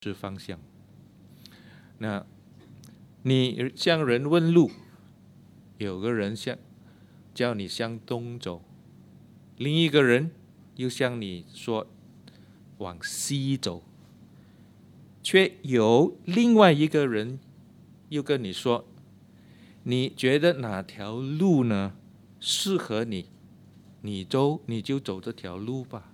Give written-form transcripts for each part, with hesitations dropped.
是方向。那你向人问路，有个人叫你向东走，另一个人又向你说往西走，却有另外一个人又跟你说，你觉得哪条路呢适合你，你就走这条路吧，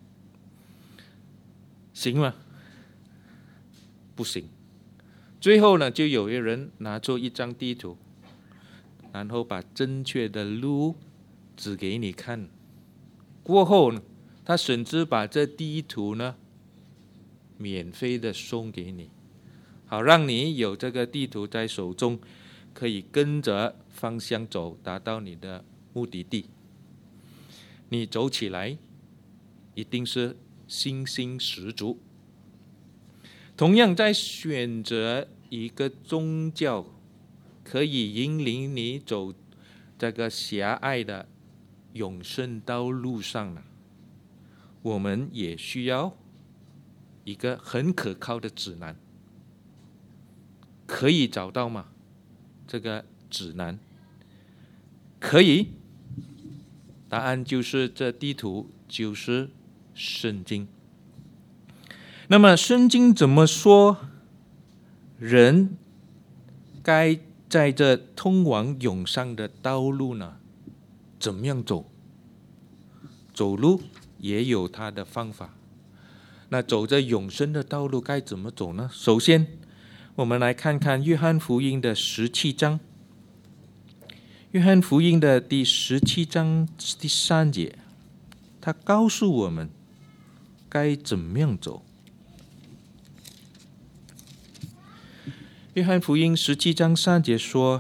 行吗？不行。最后呢，就有一人拿出一张地图，然后把正确的路指给你看。过后呢，他甚至把这地图呢免费的送给你，好让你有这个地图在手中，可以跟着方向走，达到你的目的地。你走起来一定是信心十足。同样，在选择一个宗教可以引领你走这个狭隘的永生道路上呢，我们也需要一个很可靠的指南。可以找到吗？这个指南可以，答案就是这地图就是圣经。那么圣经怎么说人该在这通往永生的道路呢？怎么样走？走路也有它的方法。那走这永生的道路该怎么走呢？首先我们来看看约翰福音的17章。约翰福音的第17章第3节，他告诉我们该怎么样走。约翰福音17章3节说，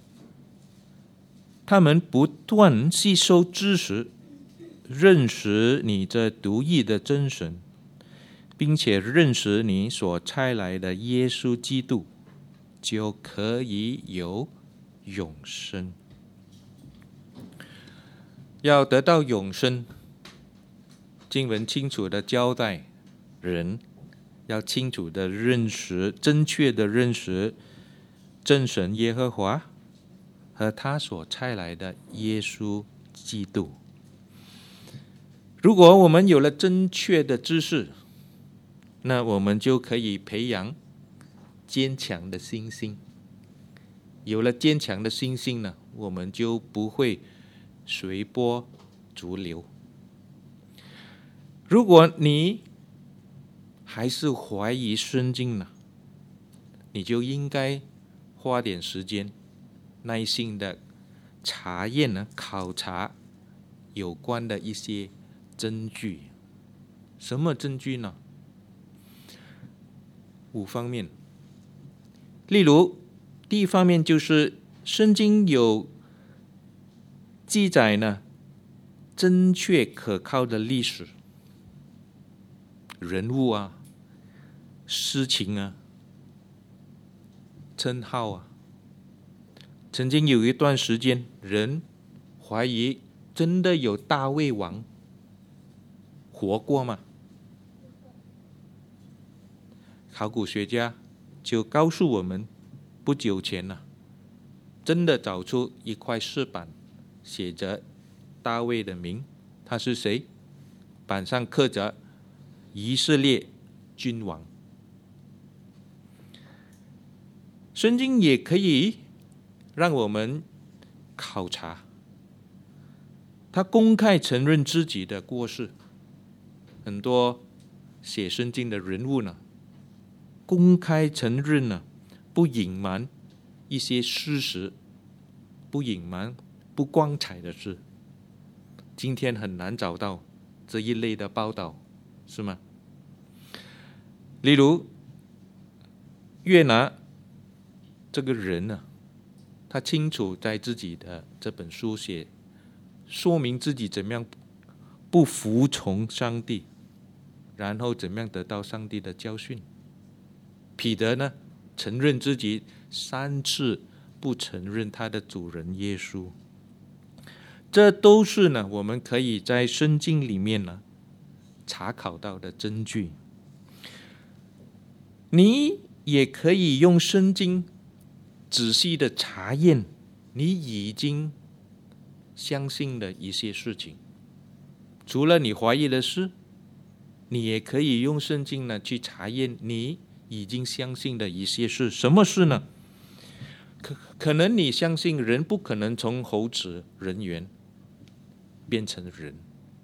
他们不断吸收知识，认识你这独一的真神，并且认识你所差来的耶稣基督，就可以有永生。要得到永生，经文清楚的交代，人要清楚的认识，正确的认识真神耶和华和他所差来的耶稣基督。如果我们有了正确的知识，那我们就可以培养坚强的信心。有了坚强的信心呢，我们就不会随波逐流。如果你还是怀疑圣经呢，你就应该花点时间，耐心的查验呢，考察有关的一些证据。什么证据呢？5方面。例如，第一方面就是圣经有记载呢正确可靠的历史人物啊、事情啊、称号啊。曾经有一段时间，人怀疑真的有大卫王活过吗？考古学家就告诉我们，不久前呢，真的找出一块石板，写着大卫的名，他是谁？板上刻着以色列君王。圣经也可以让我们考察，他公开承认自己的过失。很多写圣经的人物呢，公开承认呢，不隐瞒一些事实，不隐瞒不光彩的事。今天很难找到这一类的报道，是吗？例如约拿这个人呢，他清楚在自己的这本书写，说明自己怎么样不服从上帝，然后怎么样得到上帝的教训。彼得呢，承认自己3次不承认他的主人耶稣。这都是呢，我们可以在圣经里面呢查考到的证据。 你也可以用圣经仔细的查验你已经相信的一些事情。除了你怀疑的事，你也可以用圣经呢去查验你已经相信的一些事。什么事呢？可能你相信人不可能从猴子人猿变成人，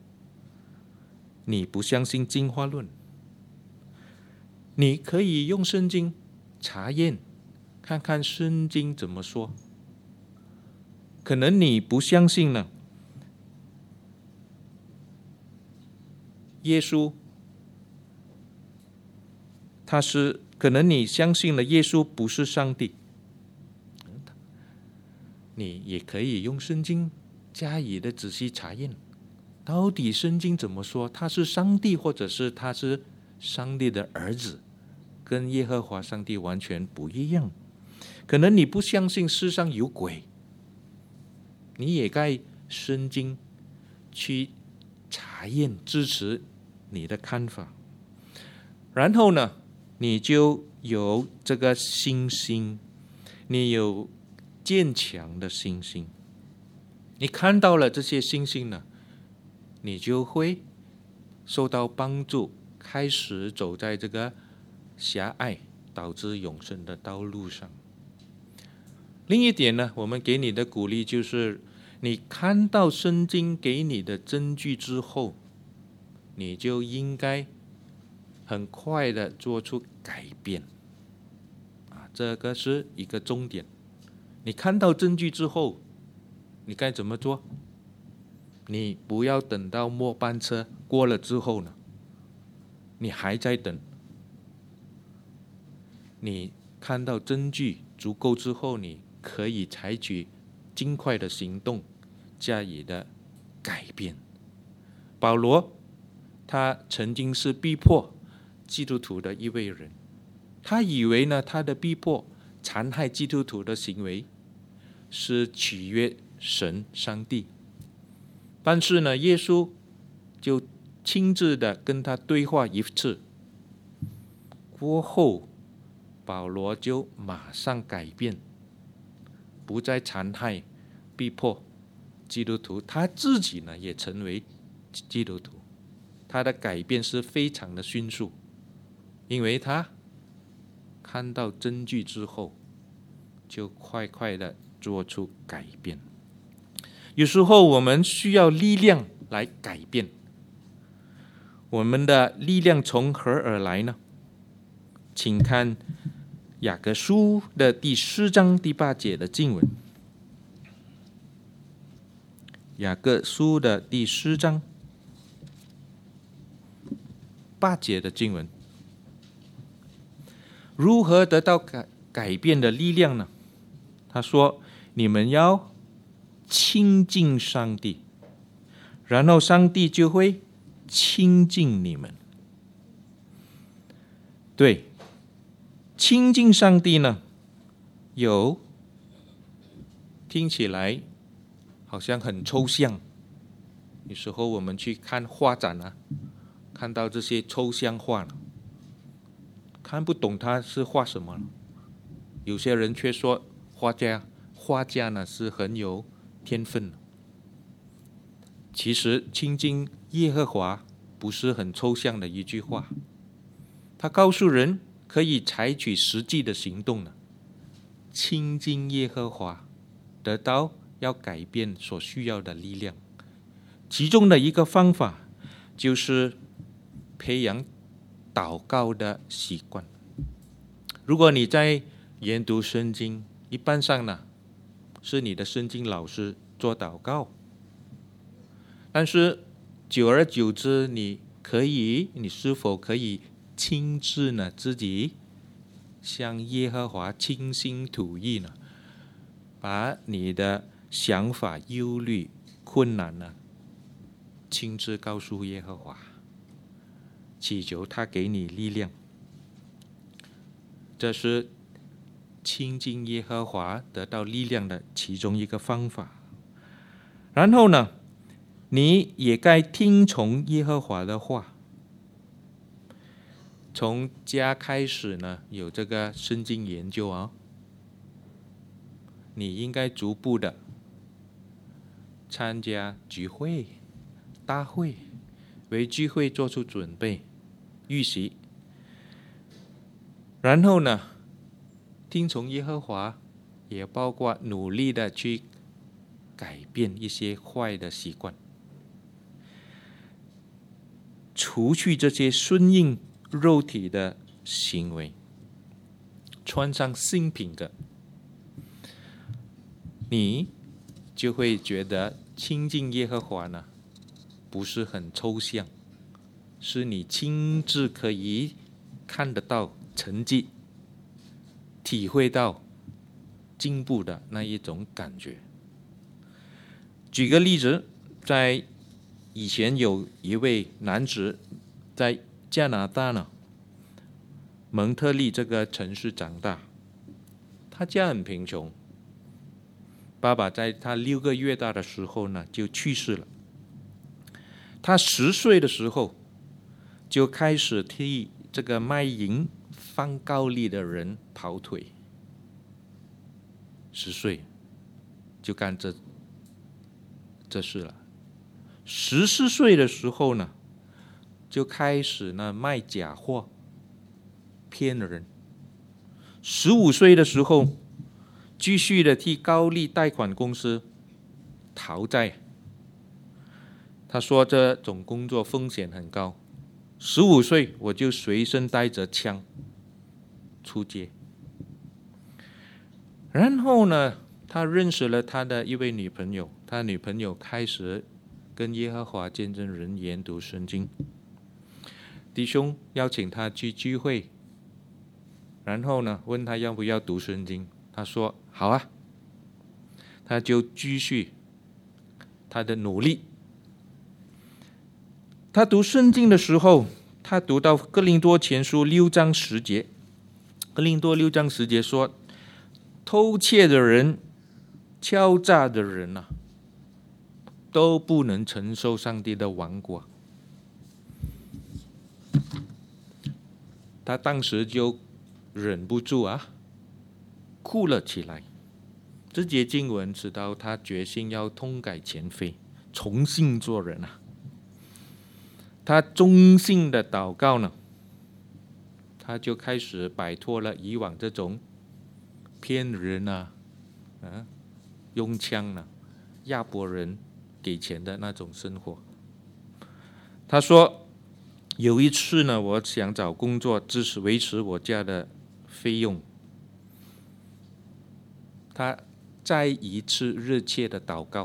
你不相信进化论，你可以用圣经查验，看看圣经怎么说。可能你不相信呢，耶稣可能你相信了耶稣不是上帝，你也可以用圣经加以的仔细查验，到底圣经怎么说，他是上帝，或者是他是上帝的儿子，跟耶和华上帝完全不一样。可能你不相信世上有鬼，你也该圣经去查验支持你的看法。然后呢，你就有这个信心，你有坚强的信心。你看到了这些信心呢，你就会受到帮助，开始走在这个狭隘导致永生的道路上。另一点呢，我们给你的鼓励就是，你看到圣经给你的证据之后，你就应该很快的做出改变。这个是一个重点。你看到证据之后，你该怎么做？你不要等到末班车过了之后呢，你还在等。你看到证据足够之后，你可以采取尽快的行动，加以的改变。保罗他曾经是逼迫基督徒的一位人，他以为呢，他的逼迫残害基督徒的行为是取悦神上帝，但是呢，耶稣就亲自的跟他对话一次过后，保罗就马上改变，不再残害逼迫基督徒，他自己呢也成为基督徒。他的改变是非常的迅速，因为他看到证据之后就快快的做出改变。有时候我们需要力量来改变，我们的力量从何而来呢？请看雅各书的第4章第8节的经文。雅各书的第4章8节的经文，如何得到改变的力量呢？他说，你们要亲近上帝，然后上帝就会亲近你们。对，亲近上帝呢，听起来好像很抽象。有时候我们去看画展啊，看到这些抽象画，看不懂他是画什么。有些人却说画家呢是很有天分。其实亲近耶和华不是很抽象的一句话，他告诉人可以采取实际的行动呢，亲近耶和华，得到要改变所需要的力量。其中的一个方法就是培养祷告的习惯。如果你在研读圣经，一般上呢是你的圣经老师做祷告，但是久而久之，你是否可以亲自呢自己向耶和华倾心吐意呢？把你的想法、忧虑、困难呢，亲自告诉耶和华，祈求他给你力量。这是亲近耶和华得到力量的其中一个方法。然后呢，你也该听从耶和华的话。 从家开始呢，有这个圣经研究啊，你应该逐步的参加聚会、大会，为聚会做出准备、预习，然后呢，听从耶和华，也包括努力的去改变一些坏的习惯，除去这些顺应肉体的行为，穿上新品格，你就会觉得亲近耶和华呢，不是很抽象，是你亲自可以看得到成绩，体会到进步的那一种感觉。举个例子，在以前有一位男子在加拿大呢，蒙特利这个城市长大，他家很贫穷，爸爸在他6个月大的时候呢就去世了。他10岁的时候就开始替这个卖淫放高利的人跑腿，10岁就干这事了。14岁的时候呢，就开始呢卖假货，骗人。15岁的时候，继续的替高利贷款公司逃债。他说这种工作风险很高，15岁我就随身带着枪出街。然后呢，他认识了他的一位女朋友，他女朋友开始跟耶和华见证人研读圣经。弟兄邀请他去聚会，然后呢问他要不要读圣经，他说好啊，他就继续他的努力。他读圣经的时候，他读到哥林多前书6章10节，哥林多6章10节说，偷窃的人、敲诈的人啊，都不能承受上帝的王国。他当时就忍不住啊，哭了起来。这节经文直到他决心要痛改前非，重新做人啊。他忠心的祷告呢，他就开始摆脱了以往这种骗人用枪压迫人给钱的那种生活。他说有一次呢，我想找工作支持维持我家的费用，他再一次热切的祷告。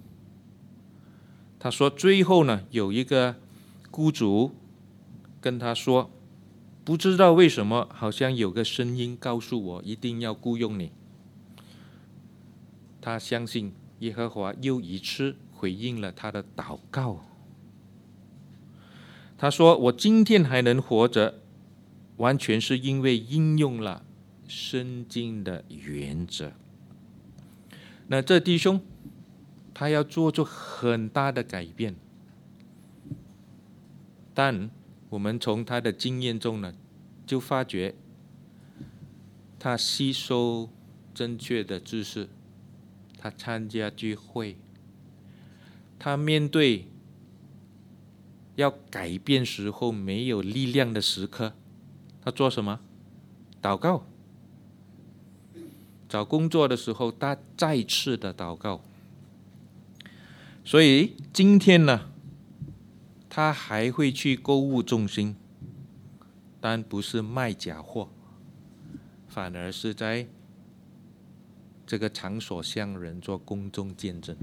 他说最后呢，有一个雇主跟他说，不知道为什么好像有个声音告诉我一定要雇佣你。他相信耶和华又一次回应了他的祷告。他说我今天还能活着，完全是因为应用了圣经的原则。那这弟兄他要做出很大的改变，但我们从他的经验中呢，就发觉他吸收正确的知识，他参加聚会，他面对要改变时候没有力量的时刻，他做什么？祷告。找工作的时候，他再次的祷告。所以今天呢，他还会去购物中心，但不是卖假货，反而是在这个场所向人做公众见证。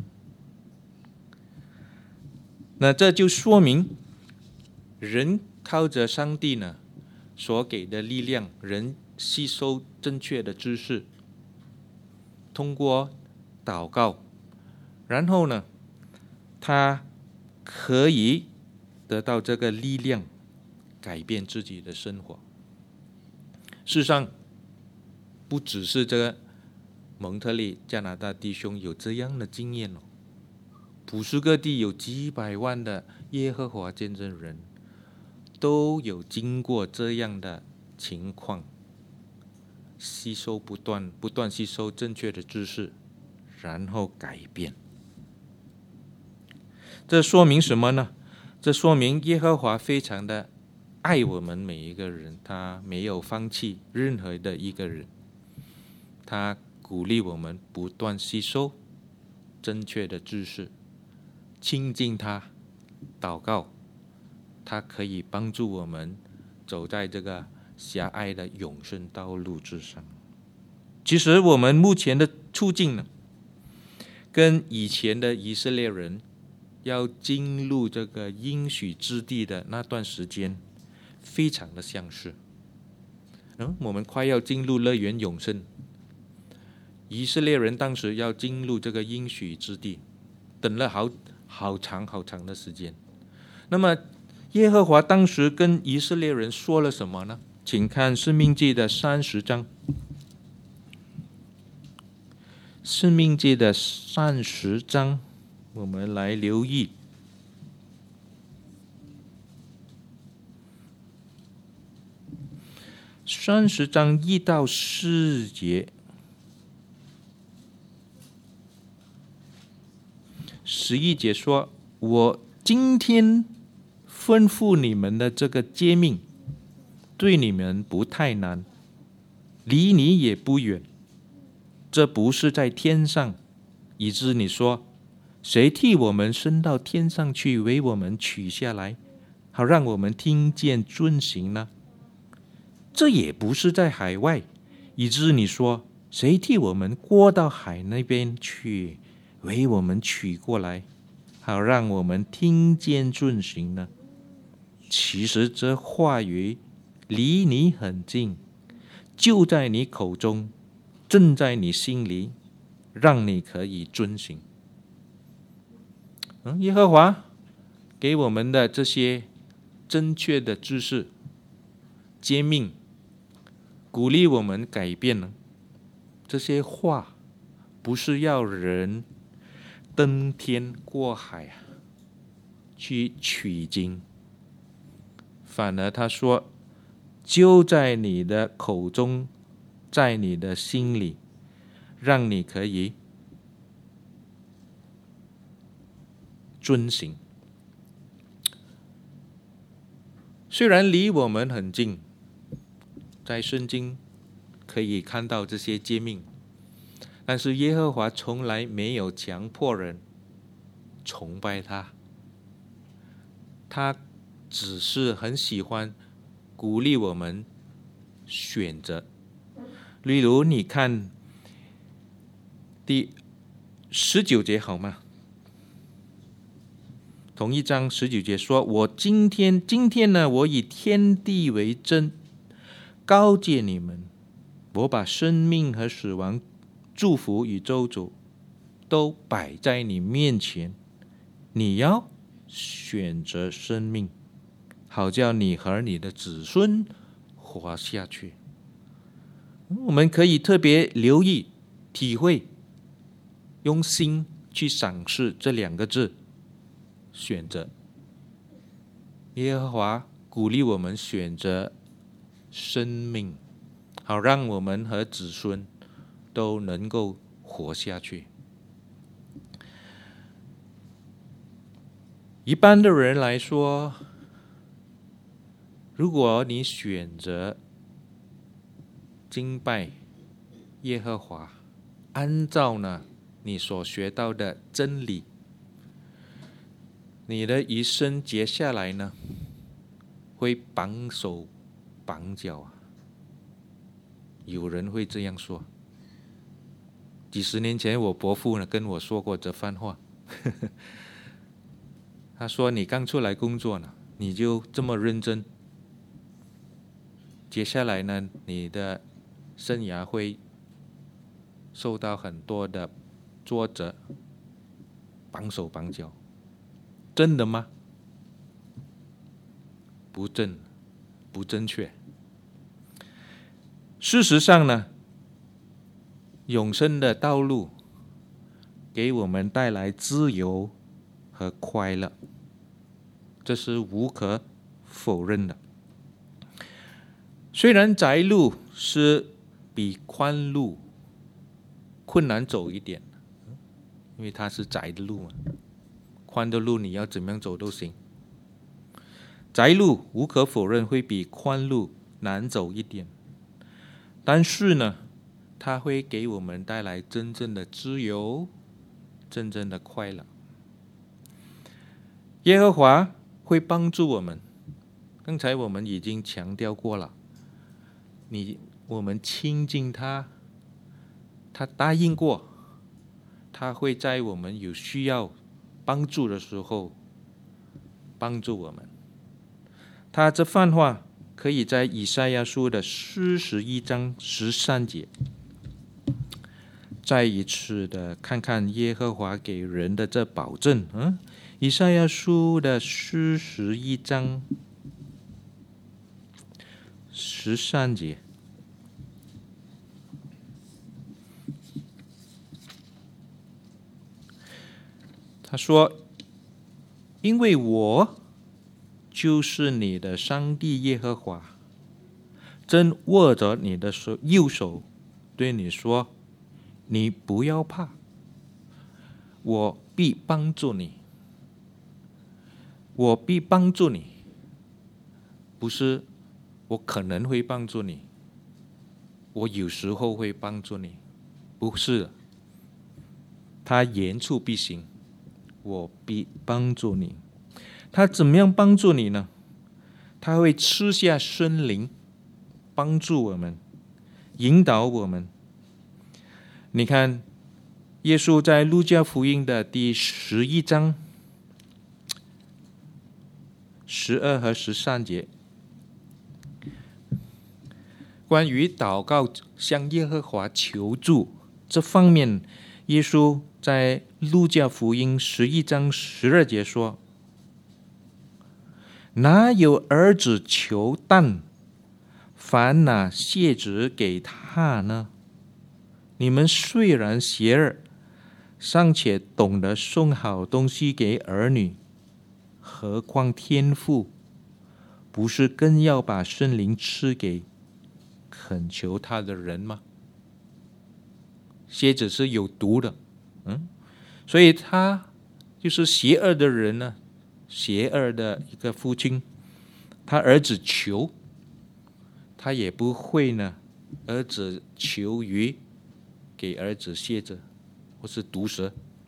那这就说明人靠着上帝呢所给的力量，人吸收正确的知识，通过祷告，然后呢他可以得到这个力量，改变自己的生活。事实上不只是这个蒙特利加拿大弟兄有这样的经验普世各地有几百万的耶和华见证人都有经过这样的情况，吸收不断吸收正确的知识，然后改变。这说明什么呢？这说明耶和华非常的爱我们每一个人，他没有放弃任何的一个人，他鼓励我们不断吸收正确的知识，亲近他，祷告，他可以帮助我们走在这个狭隘的永生道路之上。其实我们目前的处境呢，跟以前的以色列人要进入这个应许之地的那段时间非常的相似。我们快要进入乐园永生，以色列人当时要进入这个应许之地，等了好长的时间。那么耶和华当时跟以色列人说了什么呢？请看申命记的30章。申命记的30章，我们来留意30章1到4节。11节说，我今天吩咐你们的这个诫命，对你们不太难，离你也不远，这不是在天上，以致你说，谁替我们升到天上去，为我们取下来，好让我们听见遵行呢？这也不是在海外，以致你说，谁替我们过到海那边去，为我们取过来，好让我们听见遵行呢？其实这话语离你很近，就在你口中，正在你心里，让你可以遵行。耶和华给我们的这些正确的知识、诫命，鼓励我们改变呢。这些话不是要人登天过海去取经，反而他说，就在你的口中，在你的心里，让你可以遵行。虽然离我们很近，在圣经可以看到这些诫命，但是耶和华从来没有强迫人崇拜他，他只是很喜欢鼓励我们选择。例如你看第19节好吗？同一章19节说，我今天呢，我以天地为证，告诫你们，我把生命和死亡、祝福与咒诅都摆在你面前，你要选择生命，好叫你和你的子孙活下去。我们可以特别留意、体会，用心去赏识这2个字，选择。耶和华鼓励我们选择生命，好让我们和子孙都能够活下去。一般的人来说，如果你选择敬拜耶和华，按照你所学到的真理，你的一生接下来呢，会绑手绑脚。有人会这样说。几十年前我伯父跟我说过这番话。他说，你刚出来工作呢，你就这么认真，接下来呢，你的生涯会受到很多的挫折，绑手绑脚。真的吗？不正确。事实上呢，永生的道路给我们带来自由和快乐，这是无可否认的。虽然窄路是比宽路困难走一点，因为它是窄的路嘛，宽的路你要怎么样走都行。窄路无可否认会比宽路难走一点，但是呢，它会给我们带来真正的自由，真正的快乐。耶和华会帮助我们，刚才我们已经强调过了，我们亲近他，他答应过，他会在我们有需要帮助的时候帮助我们。他这番话可以在以赛亚书的41章13节再一次的看看耶和华给人的这保证。以赛亚书的41章13节，他说：因为我就是你的上帝耶和华，正握着你的右手，对你说，你不要怕，我必帮助你。我必帮助你，不是我可能会帮助你，我有时候会帮助你，不是的，他言出必行，我必帮助你。他怎么样帮助你呢？他会赐下圣灵帮助我们，引导我们。你看耶稣在路加福音的第11章12和13节，关于祷告向耶和华求助这方面，耶稣在路加福音11章12节说，哪有儿子求蛋，反拿蝎子给他呢？你们虽然邪恶，尚且懂得送好东西给儿女，何况天父不是更要把圣灵赐给恳求他的人吗？蝎子是有毒的，所以他就是邪恶的人呢，邪恶的一个父亲，他儿子求，他也不会呢，儿子求鱼给儿子蝎子或是毒蛇，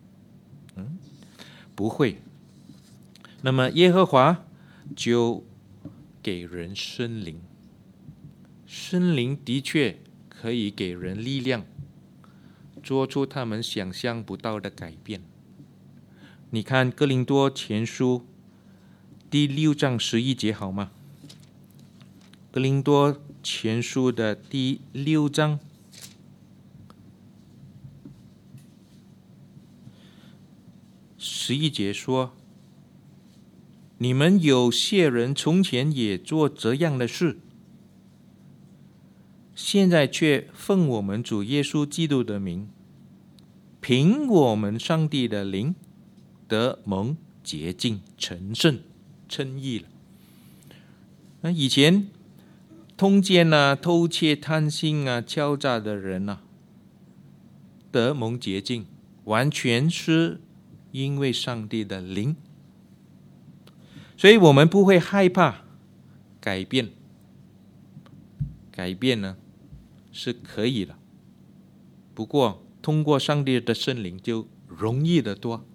不会。那么耶和华就给人圣灵，圣灵的确可以给人力量，做出他们想象不到的改变。你看哥林多前书第6章11节好吗？哥林多前书的第6章11节说，你们有些人从前也做这样的事，现在却奉我们主耶稣基督的名，凭我们上帝的灵得蒙洁净、成圣、称义了。那以前通奸啊、偷窃、贪心啊、敲诈的人啊，得蒙洁净，完全是因为上帝的灵。所以我们不会害怕改变，改变呢是可以的，不过通过上帝的圣灵就容易得多。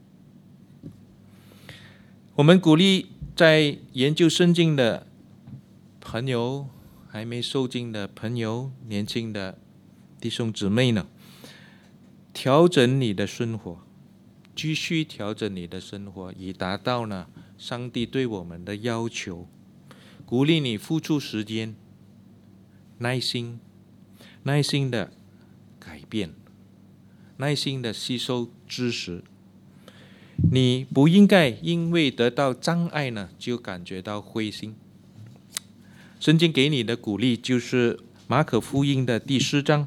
我们鼓励在研究圣经的朋友，还没受浸的朋友，年轻的弟兄姊妹呢，调整你的生活，继续调整你的生活，以达到呢上帝对我们的要求。鼓励你付出时间，耐心的改变，耐心的吸收知识。你不应该因为得到障碍呢，就感觉到灰心。圣经给你的鼓励就是马可福音的第10章。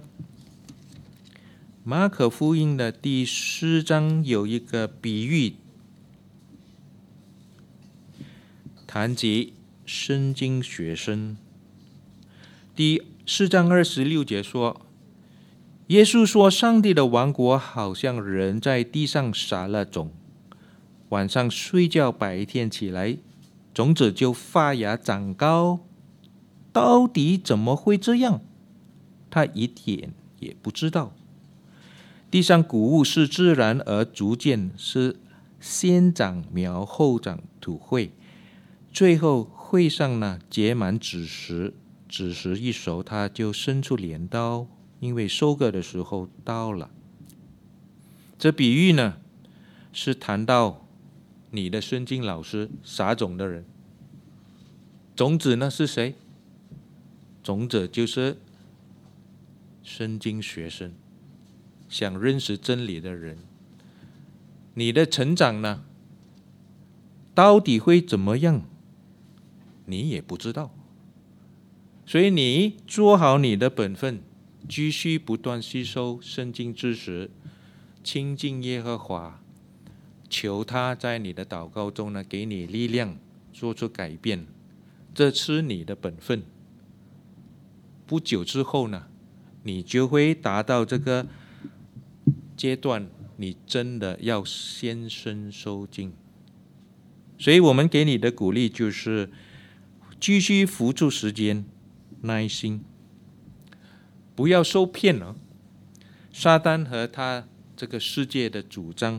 马可福音的第10章有一个比喻，谈及圣经学生。第4章26节说，耶稣说，上帝的王国好像人在地上撒了种，晚上睡觉，白天起来，种子就发芽长高。到底怎么会这样？他一点也不知道。地上谷物是自然而逐渐，是先长苗，后长土穗，最后穗上呢结满子实，子实一熟，它就伸出镰刀，因为收割的时候到了。这比喻呢，是谈到你的圣经老师撒种的人。种子呢是谁？种子就是圣经学生，想认识真理的人。你的成长呢，到底会怎么样？你也不知道。所以你做好你的本分，继续不断吸收圣经知识，亲近耶和华，求他在你的祷告中呢，给你力量，做出改变。这是你的本分。不久之后呢，你就会达到这个阶段，你真的要先身受尽。所以我们给你的鼓励就是继续付出时间，耐心，不要受骗了。撒旦和他这个世界的主张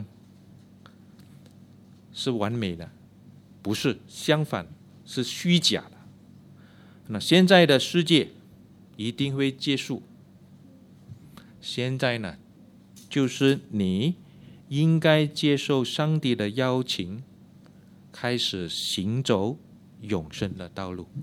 是完美的，不是，相反是虚假的。那现在的世界一定会结束。现在呢，就是你应该接受上帝的邀请，开始行走永生的道路。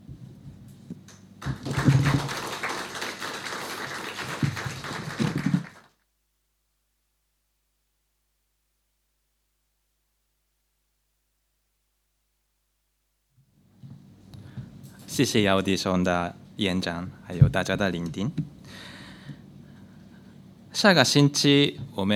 谢谢姚弟兄的演讲，还有大家的聆听。下个星期我们